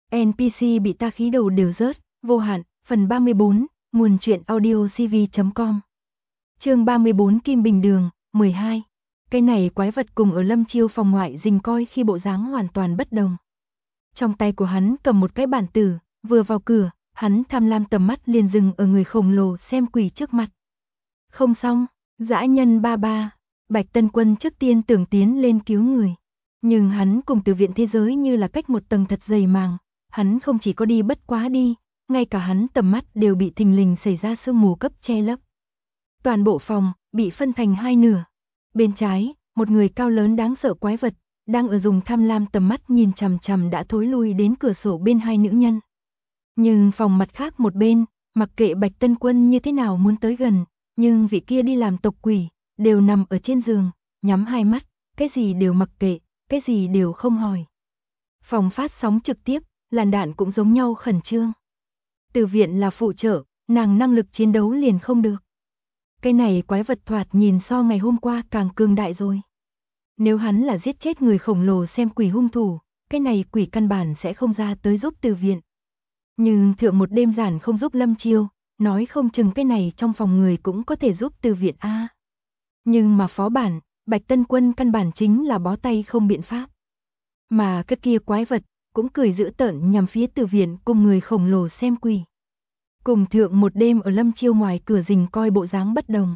NPC bị ta khí đầu đều rớt, vô hạn, phần 34, nguồn truyện audio cv.com. Chương 34 Kim Bình Đường, 12. Cái này quái vật cùng ở Lâm Chiêu phòng ngoại rình coi khi bộ dáng hoàn toàn bất đồng. Trong tay của hắn cầm một cái bản tử, vừa vào cửa, hắn tham lam tầm mắt liền dừng ở người khổng lồ xem quỷ trước mặt. Không xong, dã nhân ba ba, Bạch Tân Quân trước tiên tưởng tiến lên cứu người. Nhưng hắn cùng từ viện thế giới như là cách một tầng thật dày màng, hắn không chỉ có đi bất quá đi, ngay cả hắn tầm mắt đều bị thình lình xảy ra sương mù cấp che lấp. Toàn bộ phòng bị phân thành hai nửa. Bên trái, một người cao lớn đáng sợ quái vật, đang ở dùng tham lam tầm mắt nhìn chằm chằm đã thối lui đến cửa sổ bên hai nữ nhân. Nhưng phòng mặt khác một bên, mặc kệ Bạch Tân Quân như thế nào muốn tới gần, nhưng vị kia đi làm tộc quỷ, đều nằm ở trên giường, nhắm hai mắt, cái gì đều mặc kệ, cái gì đều không hỏi. Phòng phát sóng trực tiếp, làn đạn cũng giống nhau khẩn trương. Từ viện là phụ trợ, nàng năng lực chiến đấu liền không được. Cái này quái vật thoạt nhìn so ngày hôm qua càng cường đại rồi. Nếu hắn là giết chết người khổng lồ xem quỷ hung thủ, cái này quỷ căn bản sẽ không ra tới giúp từ viện. Nhưng thượng một đêm giản không giúp Lâm Chiêu, nói không chừng cái này trong phòng người cũng có thể giúp từ viện a. Nhưng mà phó bản, Bạch Tân Quân căn bản chính là bó tay không biện pháp. Mà cái kia quái vật cũng cười dữ tợn nhằm phía từ viện cùng người khổng lồ xem quỷ. Cùng thượng một đêm ở Lâm Chiêu ngoài cửa rình coi bộ dáng bất đồng.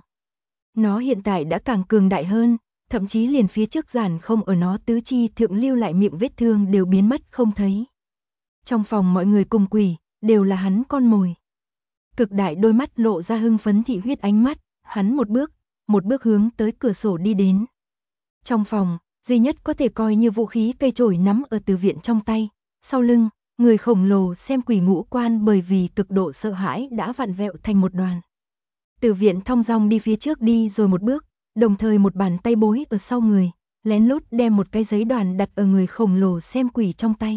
Nó hiện tại đã càng cường đại hơn, thậm chí liền phía trước giản không ở nó tứ chi thượng lưu lại miệng vết thương đều biến mất không thấy. Trong phòng mọi người cùng quỷ, đều là hắn con mồi. Cực đại đôi mắt lộ ra hưng phấn thị huyết ánh mắt, hắn một bước hướng tới cửa sổ đi đến. Trong phòng, duy nhất có thể coi như vũ khí cây chổi nắm ở từ viện trong tay, sau lưng, người khổng lồ xem quỷ ngũ quan bởi vì cực độ sợ hãi đã vặn vẹo thành một đoàn. Từ viện thong dong đi phía trước đi rồi một bước, đồng thời một bàn tay bối ở sau người, lén lút đem một cái giấy đoàn đặt ở người khổng lồ xem quỷ trong tay.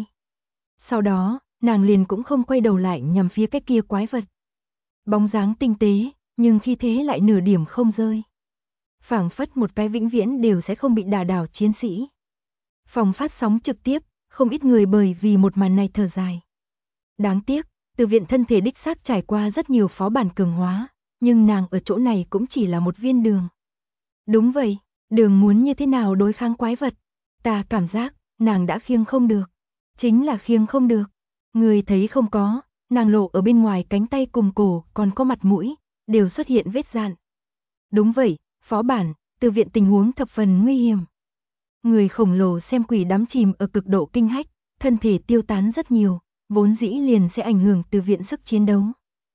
Sau đó, nàng liền cũng không quay đầu lại nhằm phía cái kia quái vật. Bóng dáng tinh tế, nhưng khi thế lại nửa điểm không rơi. Phảng phất một cái vĩnh viễn đều sẽ không bị đả đảo chiến sĩ. Phòng phát sóng trực tiếp, không ít người bởi vì một màn này thở dài. Đáng tiếc, từ viện thân thể đích xác trải qua rất nhiều phó bản cường hóa, nhưng nàng ở chỗ này cũng chỉ là một viên đường. Đúng vậy, đường muốn như thế nào đối kháng quái vật? Ta cảm giác, nàng đã khiêng không được. Chính là khiêng không được. Người thấy không có, nàng lộ ở bên ngoài cánh tay cùng cổ còn có mặt mũi, đều xuất hiện vết dạn. Đúng vậy, phó bản, từ viện tình huống thập phần nguy hiểm. Người khổng lồ xem quỷ đắm chìm ở cực độ kinh hách, thân thể tiêu tán rất nhiều, vốn dĩ liền sẽ ảnh hưởng từ viện sức chiến đấu.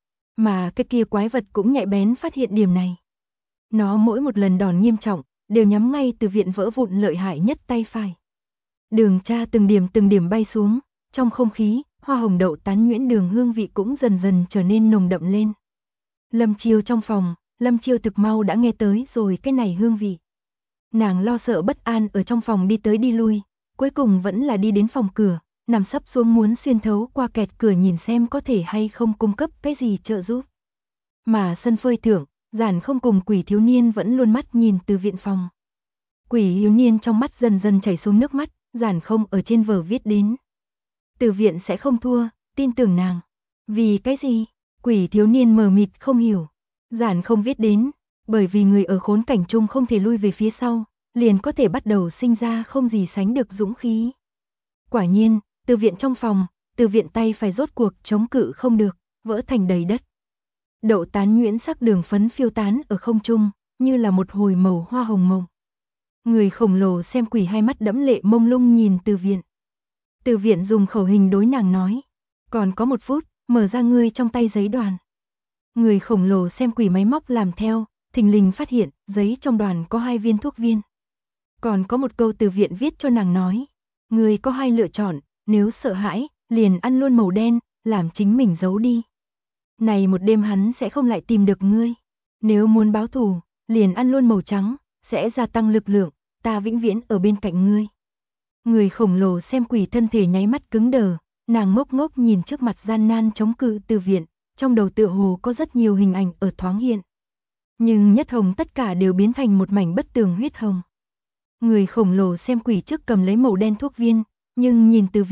Mà cái kia quái vật cũng nhạy bén phát hiện điểm này. Nó mỗi một lần đòn nghiêm trọng, đều nhắm ngay từ viện vỡ vụn lợi hại nhất tay phải. Đường tra từng điểm bay xuống, trong không khí, hoa hồng đậu tán nhuyễn đường hương vị cũng dần dần trở nên nồng đậm lên. Lâm Chiêu trong phòng, Lâm Chiêu thực mau đã nghe tới rồi cái này hương vị. Nàng lo sợ bất an ở trong phòng đi tới đi lui, cuối cùng vẫn là đi đến phòng cửa, nằm sấp xuống muốn xuyên thấu qua kẹt cửa nhìn xem có thể hay không cung cấp cái gì trợ giúp. Mà sân phơi thưởng, giản không cùng quỷ thiếu niên vẫn luôn mắt nhìn từ viện phòng. Quỷ thiếu niên trong mắt dần dần chảy xuống nước mắt, giản không ở trên vở viết đến. Từ viện sẽ không thua, tin tưởng nàng. Vì cái gì? Quỷ thiếu niên mờ mịt không hiểu. Giản không viết đến, bởi vì người ở khốn cảnh chung không thể lui về phía sau, liền có thể bắt đầu sinh ra không gì sánh được dũng khí. Quả nhiên, từ viện trong phòng, từ viện tay phải rốt cuộc chống cự không được, vỡ thành đầy đất. Đậu tán nhuyễn sắc đường phấn phiêu tán ở không trung, như là một hồi màu hoa hồng mộng. Người khổng lồ xem quỷ hai mắt đẫm lệ mông lung nhìn từ viện. Từ viện dùng khẩu hình đối nàng nói, còn có 1 phút, mở ra ngươi trong tay giấy đoàn. Người khổng lồ xem quỷ máy móc làm theo, thình lình phát hiện, giấy trong đoàn có 2 viên thuốc viên. Còn có một câu từ viện viết cho nàng nói, ngươi có 2 lựa chọn, nếu sợ hãi, liền ăn luôn màu đen, làm chính mình giấu đi. Này một đêm hắn sẽ không lại tìm được ngươi. Nếu muốn báo thù, liền ăn luôn màu trắng, sẽ gia tăng lực lượng, ta vĩnh viễn ở bên cạnh ngươi. Người khổng lồ xem quỷ thân thể nháy mắt cứng đờ, nàng ngốc ngốc nhìn trước mặt gian nan chống cự từ viện, trong đầu tựa hồ có rất nhiều hình ảnh ở thoáng hiện. Nhưng nhất hồng tất cả đều biến thành một mảnh bất tường huyết hồng. Người khổng lồ xem quỷ trước cầm lấy màu đen thuốc viên, nhưng nhìn từ viện,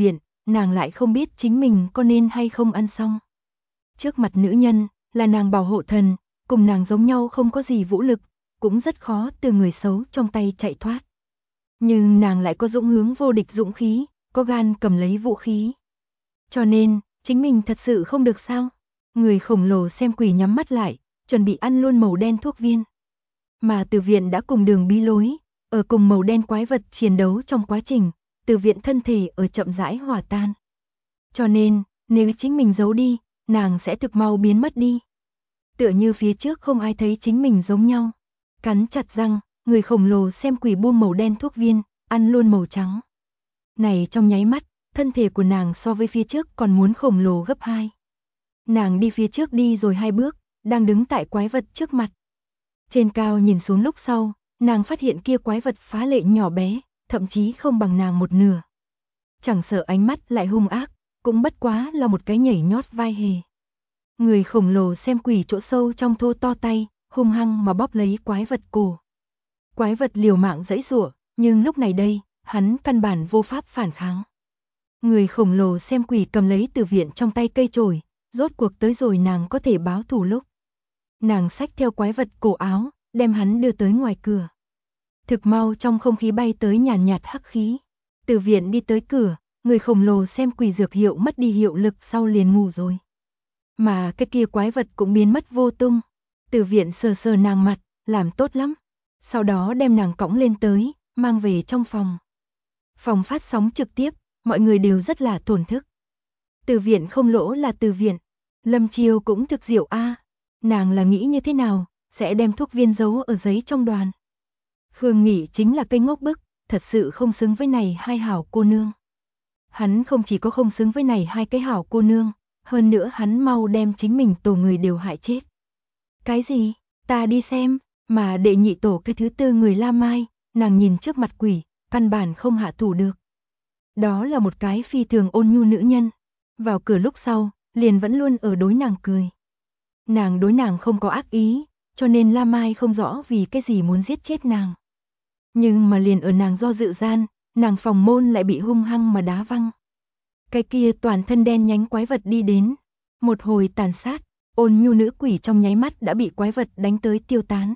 nàng lại không biết chính mình có nên hay không ăn xong. Trước mặt nữ nhân, là nàng bảo hộ thần, cùng nàng giống nhau không có gì vũ lực, cũng rất khó từ người xấu trong tay chạy thoát. Nhưng nàng lại có dũng hướng vô địch dũng khí, có gan cầm lấy vũ khí. Cho nên, chính mình thật sự không được sao? Người khổng lồ xem quỷ nhắm mắt lại, chuẩn bị ăn luôn màu đen thuốc viên. Mà Từ Viện đã cùng Đường Bí Lối, ở cùng màu đen quái vật chiến đấu trong quá trình, Từ Viện thân thể ở chậm rãi hòa tan. Cho nên, nếu chính mình giấu đi, nàng sẽ thực mau biến mất đi. Tựa như phía trước không ai thấy chính mình giống nhau. Cắn chặt răng, người khổng lồ xem quỷ buông màu đen thuốc viên, ăn luôn màu trắng. Này trong nháy mắt, thân thể của nàng so với phía trước còn muốn khổng lồ gấp 2. Nàng đi phía trước đi rồi 2 bước, đang đứng tại quái vật trước mặt. Trên cao nhìn xuống lúc sau, nàng phát hiện kia quái vật phá lệ nhỏ bé, thậm chí không bằng nàng một nửa. Chẳng sợ ánh mắt lại hung ác, cũng bất quá là một cái nhảy nhót vai hề. Người khổng lồ xem quỷ chỗ sâu trong thô to tay, hung hăng mà bóp lấy quái vật cổ. Quái vật liều mạng giãy giụa, nhưng lúc này đây, hắn căn bản vô pháp phản kháng. Người khổng lồ xem quỷ cầm lấy Từ Viện trong tay cây chổi, rốt cuộc tới rồi nàng có thể báo thù lúc. Nàng xách theo quái vật cổ áo, đem hắn đưa tới ngoài cửa. Thực mau trong không khí bay tới nhàn nhạt hắc khí. Từ Viện đi tới cửa, người khổng lồ xem quỷ dược hiệu mất đi hiệu lực sau liền ngủ rồi. Mà cái kia quái vật cũng biến mất vô tung. Từ Viện sờ sờ nàng mặt, làm tốt lắm. Sau đó đem nàng cõng lên tới, mang về trong phòng. Phòng phát sóng trực tiếp, mọi người đều rất là thổn thức. Từ Viện không lỗ là Từ Viện. Lâm Chiêu cũng thực diệu a. Nàng là nghĩ như thế nào, sẽ đem thuốc viên giấu ở giấy trong đoàn. Khương Nghị chính là cây ngốc bức, thật sự không xứng với này hai hảo cô nương. Hắn không chỉ có không xứng với này hai cái hảo cô nương, hơn nữa hắn mau đem chính mình tổ người đều hại chết. Cái gì? Ta đi xem, mà đệ nhị tổ cái thứ tư người La Mai, nàng nhìn trước mặt quỷ, căn bản không hạ thủ được. Đó là một cái phi thường ôn nhu nữ nhân, vào cửa lúc sau, liền vẫn luôn ở đối nàng cười. Nàng đối nàng không có ác ý, cho nên La Mai không rõ vì cái gì muốn giết chết nàng. Nhưng mà liền ở nàng do dự gian, nàng phòng môn lại bị hung hăng mà đá văng. Cái kia toàn thân đen nhánh quái vật đi đến, một hồi tàn sát, ôn nhu nữ quỷ trong nháy mắt đã bị quái vật đánh tới tiêu tán.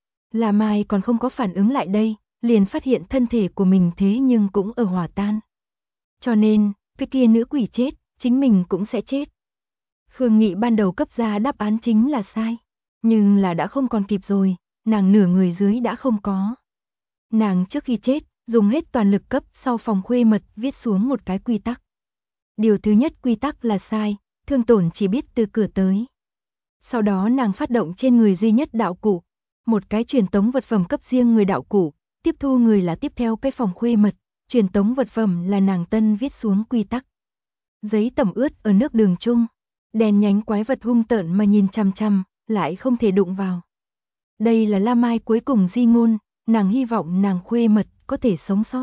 La Mai còn không có phản ứng lại đây, liền phát hiện thân thể của mình thế nhưng cũng ở hòa tan. Cho nên, cái kia nữ quỷ chết, chính mình cũng sẽ chết. Khương Nghị ban đầu cấp ra đáp án chính là sai, nhưng là đã không còn kịp rồi, nàng nửa người dưới đã không có. Nàng trước khi chết, dùng hết toàn lực cấp sau phòng khuê mật viết xuống một cái quy tắc. Điều thứ nhất quy tắc là sai, thương tổn chỉ biết từ cửa tới. Sau đó nàng phát động trên người duy nhất đạo cụ, một cái truyền tống vật phẩm cấp riêng người đạo cụ, tiếp thu người là tiếp theo cái phòng khuê mật, truyền tống vật phẩm là nàng tân viết xuống quy tắc. Giấy tẩm ướt ở nước đường chung, đèn nhánh quái vật hung tợn mà nhìn chằm chằm, lại không thể đụng vào. Đây là La Mai cuối cùng di ngôn, nàng hy vọng nàng khuê mật có thể sống sót.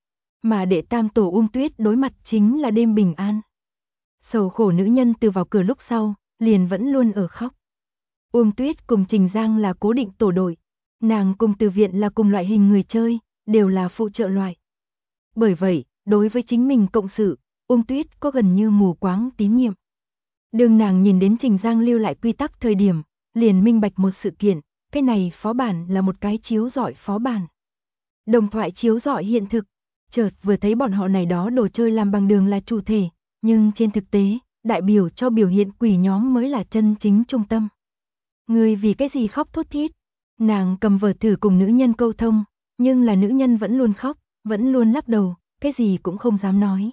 Mà đệ tam tổ Tuyết đối mặt chính là đêm bình an. Sầu khổ nữ nhân từ vào cửa lúc sau, liền vẫn luôn ở khóc. Tuyết cùng Trình Giang là cố định tổ đội, nàng cùng Từ Viện là cùng loại hình người chơi, đều là phụ trợ loại. Bởi vậy, đối với chính mình cộng sự, Tuyết có gần như mù quáng tín nhiệm. Đường nàng nhìn đến Trình Giang lưu lại quy tắc thời điểm, liền minh bạch một sự kiện, cái này phó bản là một cái chiếu rọi phó bản. Đồng thoại chiếu rọi hiện thực, chợt vừa thấy bọn họ này đó đồ chơi làm bằng đường là chủ thể, nhưng trên thực tế, đại biểu cho biểu hiện quỷ nhóm mới là chân chính trung tâm. Người vì cái gì khóc thút thít? Nàng cầm vở thử cùng nữ nhân câu thông, nhưng là nữ nhân vẫn luôn khóc, vẫn luôn lắc đầu, cái gì cũng không dám nói.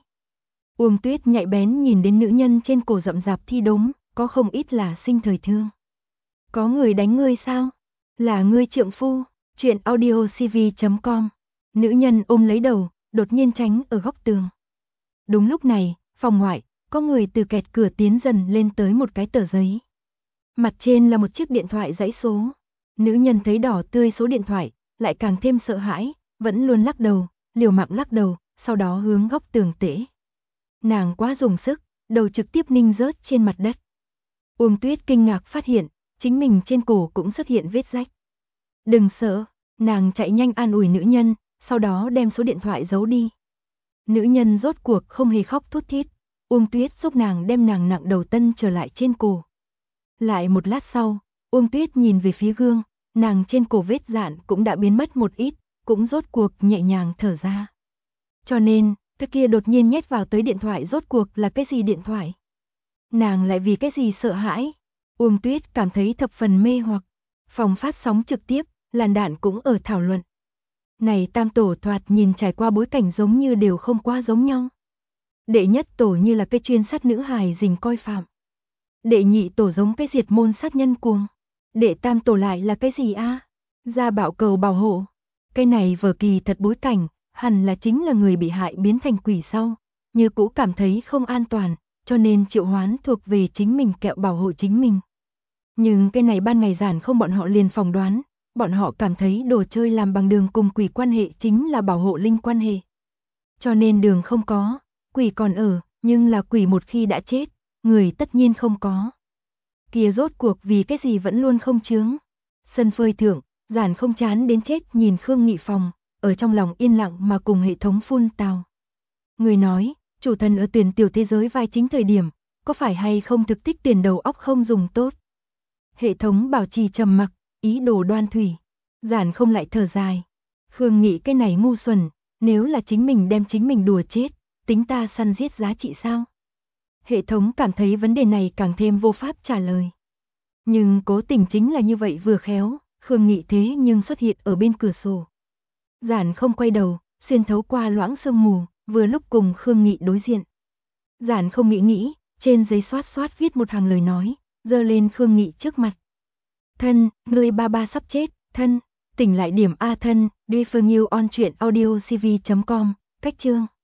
Tuyết nhạy bén nhìn đến nữ nhân trên cổ rậm rạp thi đốm, có không ít là sinh thời thương. Có người đánh ngươi sao? Là ngươi trượng phu? Chuyện audiocv.com. Nữ nhân ôm lấy đầu, đột nhiên tránh ở góc tường. Đúng lúc này, phòng ngoại, có người từ kẹt cửa tiến dần lên tới một cái tờ giấy. Mặt trên là một chiếc điện thoại dãy số. Nữ nhân thấy đỏ tươi số điện thoại, lại càng thêm sợ hãi, vẫn luôn lắc đầu, liều mạng lắc đầu, sau đó hướng góc tường tễ. Nàng quá dùng sức, đầu trực tiếp ninh rớt trên mặt đất. Tuyết kinh ngạc phát hiện, chính mình trên cổ cũng xuất hiện vết rách. Đừng sợ, nàng chạy nhanh an ủi nữ nhân, sau đó đem số điện thoại giấu đi. Nữ nhân rốt cuộc không hề khóc thút thít, Uông Tuyết giúp nàng đem nàng nặng đầu tân trở lại trên cổ. Lại một lát sau, Uông Tuyết nhìn về phía gương, nàng trên cổ vết dạn cũng đã biến mất một ít, cũng rốt cuộc nhẹ nhàng thở ra. Cho nên, cái kia đột nhiên nhét vào tới điện thoại rốt cuộc là cái gì điện thoại? Nàng lại vì cái gì sợ hãi? Uông Tuyết cảm thấy thập phần mê hoặc. Phòng phát sóng trực tiếp, làn đạn cũng ở thảo luận. Này tam tổ thoạt nhìn trải qua bối cảnh giống như đều không quá giống nhau. Đệ nhất tổ như là cái chuyên sát nữ hài rình coi phạm. Đệ nhị tổ giống cái diệt môn sát nhân cuồng. Đệ tam tổ lại là cái gì a? Gia bảo cầu bảo hộ. Cái này vở kỳ thật bối cảnh, hẳn là chính là người bị hại biến thành quỷ sau. Như cũ cảm thấy không an toàn, cho nên triệu hoán thuộc về chính mình kẹo bảo hộ chính mình. Nhưng cái này ban ngày giản không bọn họ liền phỏng đoán, bọn họ cảm thấy đồ chơi làm bằng đường cùng quỷ quan hệ chính là bảo hộ linh quan hệ. Cho nên đường không có, quỷ còn ở, nhưng là quỷ một khi đã chết, người tất nhiên không có. Kia rốt cuộc vì cái gì vẫn luôn không chướng. Sân phơi thượng, giản không chán đến chết nhìn Khương Nghị phòng, ở trong lòng yên lặng mà cùng hệ thống phun tào. Người nói, chủ thần ở tuyển tiểu thế giới vai chính thời điểm, có phải hay không thực tích tuyển đầu óc không dùng tốt. Hệ thống bảo trì trầm mặc, ý đồ đoan thủy. Giản không lại thở dài. Khương Nghị cái này ngu xuẩn, nếu là chính mình đem chính mình đùa chết, tính ta săn giết giá trị sao? Hệ thống cảm thấy vấn đề này càng thêm vô pháp trả lời. Nhưng cố tình chính là như vậy vừa khéo, Khương Nghị thế nhưng xuất hiện ở bên cửa sổ. Giản không quay đầu, xuyên thấu qua loãng sương mù, vừa lúc cùng Khương Nghị đối diện. Giản không nghĩ, trên giấy xoát xoát viết một hàng lời nói, giơ lên Khương Nghị trước mặt. Thân, ngươi ba ba sắp chết, thân, tỉnh lại điểm A thân, Refer New on truyện audio cv.com, cách chương.